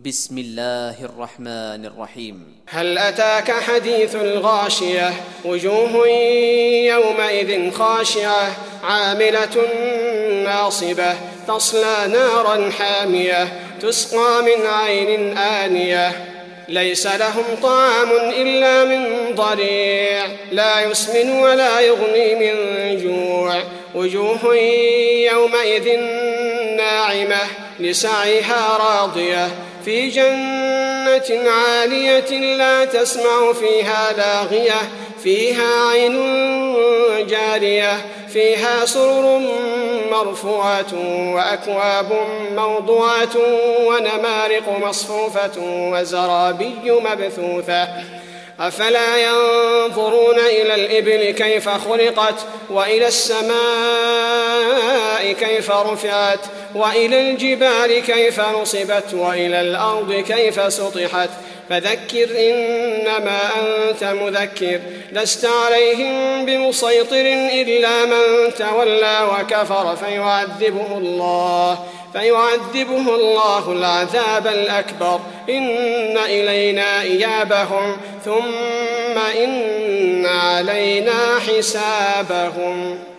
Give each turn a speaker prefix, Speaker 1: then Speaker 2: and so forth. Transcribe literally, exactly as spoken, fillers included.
Speaker 1: بسم الله الرحمن الرحيم.
Speaker 2: هل أتاك حديث الغاشية؟ وجوه يومئذ خاشعة عاملة ناصبة تصلى نارا حامية تسقى من عين آنية ليس لهم طعام إلا من ضريع لا يسمن ولا يغني من جوع وجوه يومئذ ناعمة لسعيها راضية في جنة عالية لا تسمع فيها لاغية فيها عين جارية فيها سرر مرفوعة وأكواب موضوعة ونمارق مصفوفة وزرابي مبثوثة أفلا ينظرون إلى الإبل كيف خلقت وإلى السماء كيف رفعت وإلى الجبال كيف نصبت وإلى الأرض كيف سطحت فذكر إنما أنت مذكر لست عليهم بمسيطر إلا من تولى وكفر فيعذبه الله فيعذبه الله العذاب الأكبر إن إلينا إيابهم ثم إن علينا حسابهم.